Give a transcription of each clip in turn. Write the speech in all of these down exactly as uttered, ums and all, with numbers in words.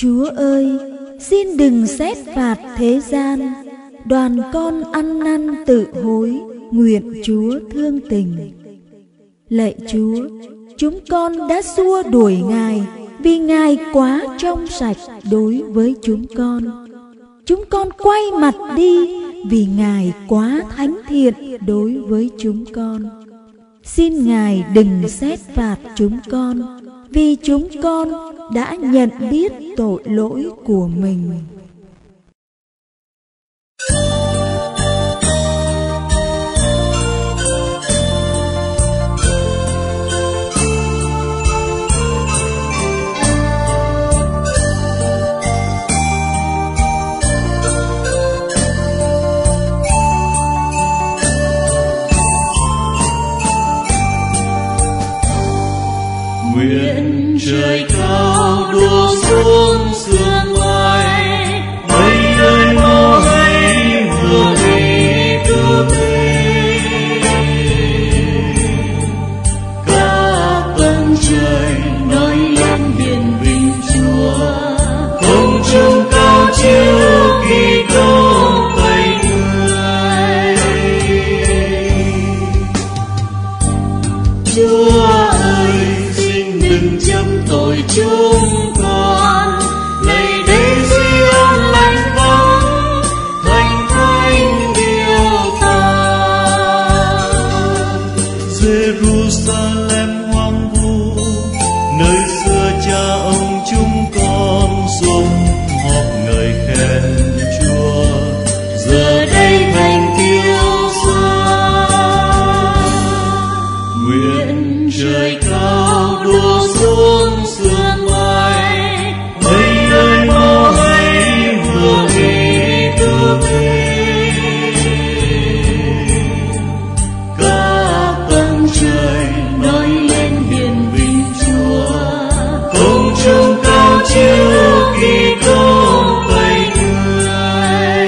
Chúa ơi, xin đừng xét phạt thế gian, đoàn con ăn năn tự hối, nguyện Chúa thương tình. Lạy Chúa, chúng con đã xua đuổi Ngài vì Ngài quá trong sạch đối với chúng con. Chúng con quay mặt đi vì Ngài quá thánh thiện đối với chúng con. Xin Ngài đừng xét phạt chúng con vì chúng con đã nhận biết tội lỗi của mình. Nguyện trời cao đổ xuống sương mai, mây rơi mưa hay mưa vì cứu thế. Các tầng trời nói lên hiển vinh Chúa, không trung cao chiếu kỳ công tay Người. Chúa đừng chấm tội chúng con, lạy đây Sion lạnh vắng, thành thánh điều ta. Jerusalem hoang vu, nơi xưa cha ông chúng con sum họp ngợi khen Chúa, giờ đây thành tiêu xa. Nguyện trời cao đổ xuống sương mai, mây rơi mưa hay mưa vì cứu thế. Các tầng trời nói lên hiển vinh Chúa, không trung cao chiếu kỳ công tay Người.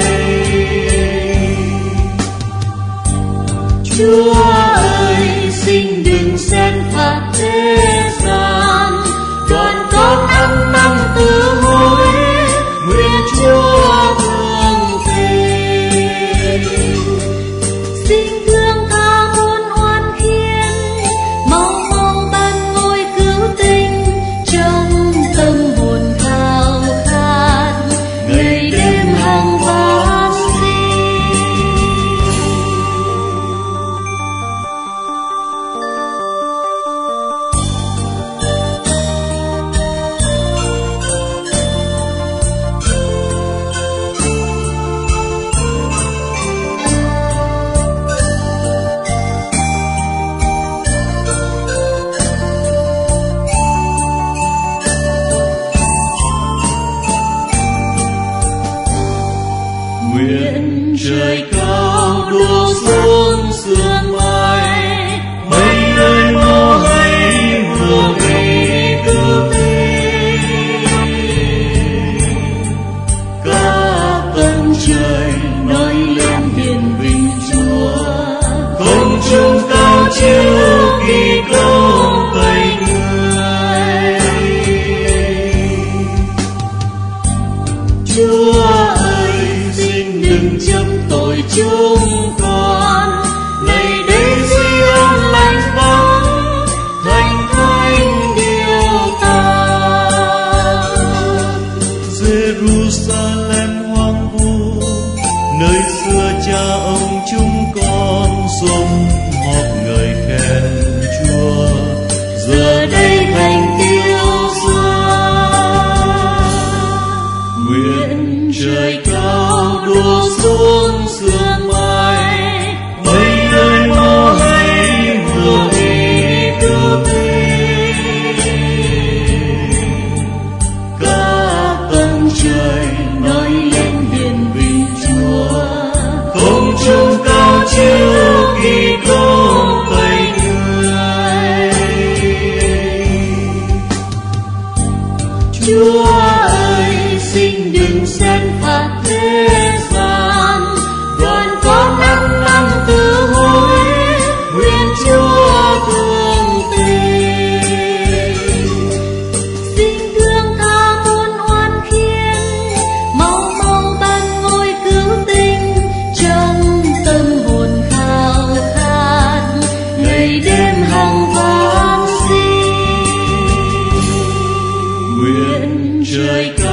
Chúa ơi, xin đừng xét phạt thế gian, đoàn con ăn năn tự hối, nguyện Chúa thương tình. Xin thương tha muôn oan khiên, mau mong ban ngôi cứu tinh, trong tâm hồn khao khát, ngày đêm hằng van xin. Nguyện trời cao đổ xuống sương mai, mây rơi mưa hay mưa vì cứu thế. Các tầng trời nói lên hiển vinh Chúa, không trung cao chiếu kỳ công tay Người. Chúa đừng chấm tội chúng con, lạy đây Sion lạnh vắng, thành thánh điều ta. Jerusalem hoang vu, nơi xưa cha ông chúng con sum họp ngợi khen Chúa, giờ đây thành tiêu xa. Nguyện trời cao đổ xuống sương mai, mây rơi mưa hay mưa vì cứu thế. Các tầng trời nói lên hiển vinh Chúa, không trung cao chiếu kỳ công tay Người. Chúa ơi, xin đừng xét phạt thế gian, đoàn con ăn năn tự hối, nguyện Chúa thương tình. Xin thương tha muôn oan trời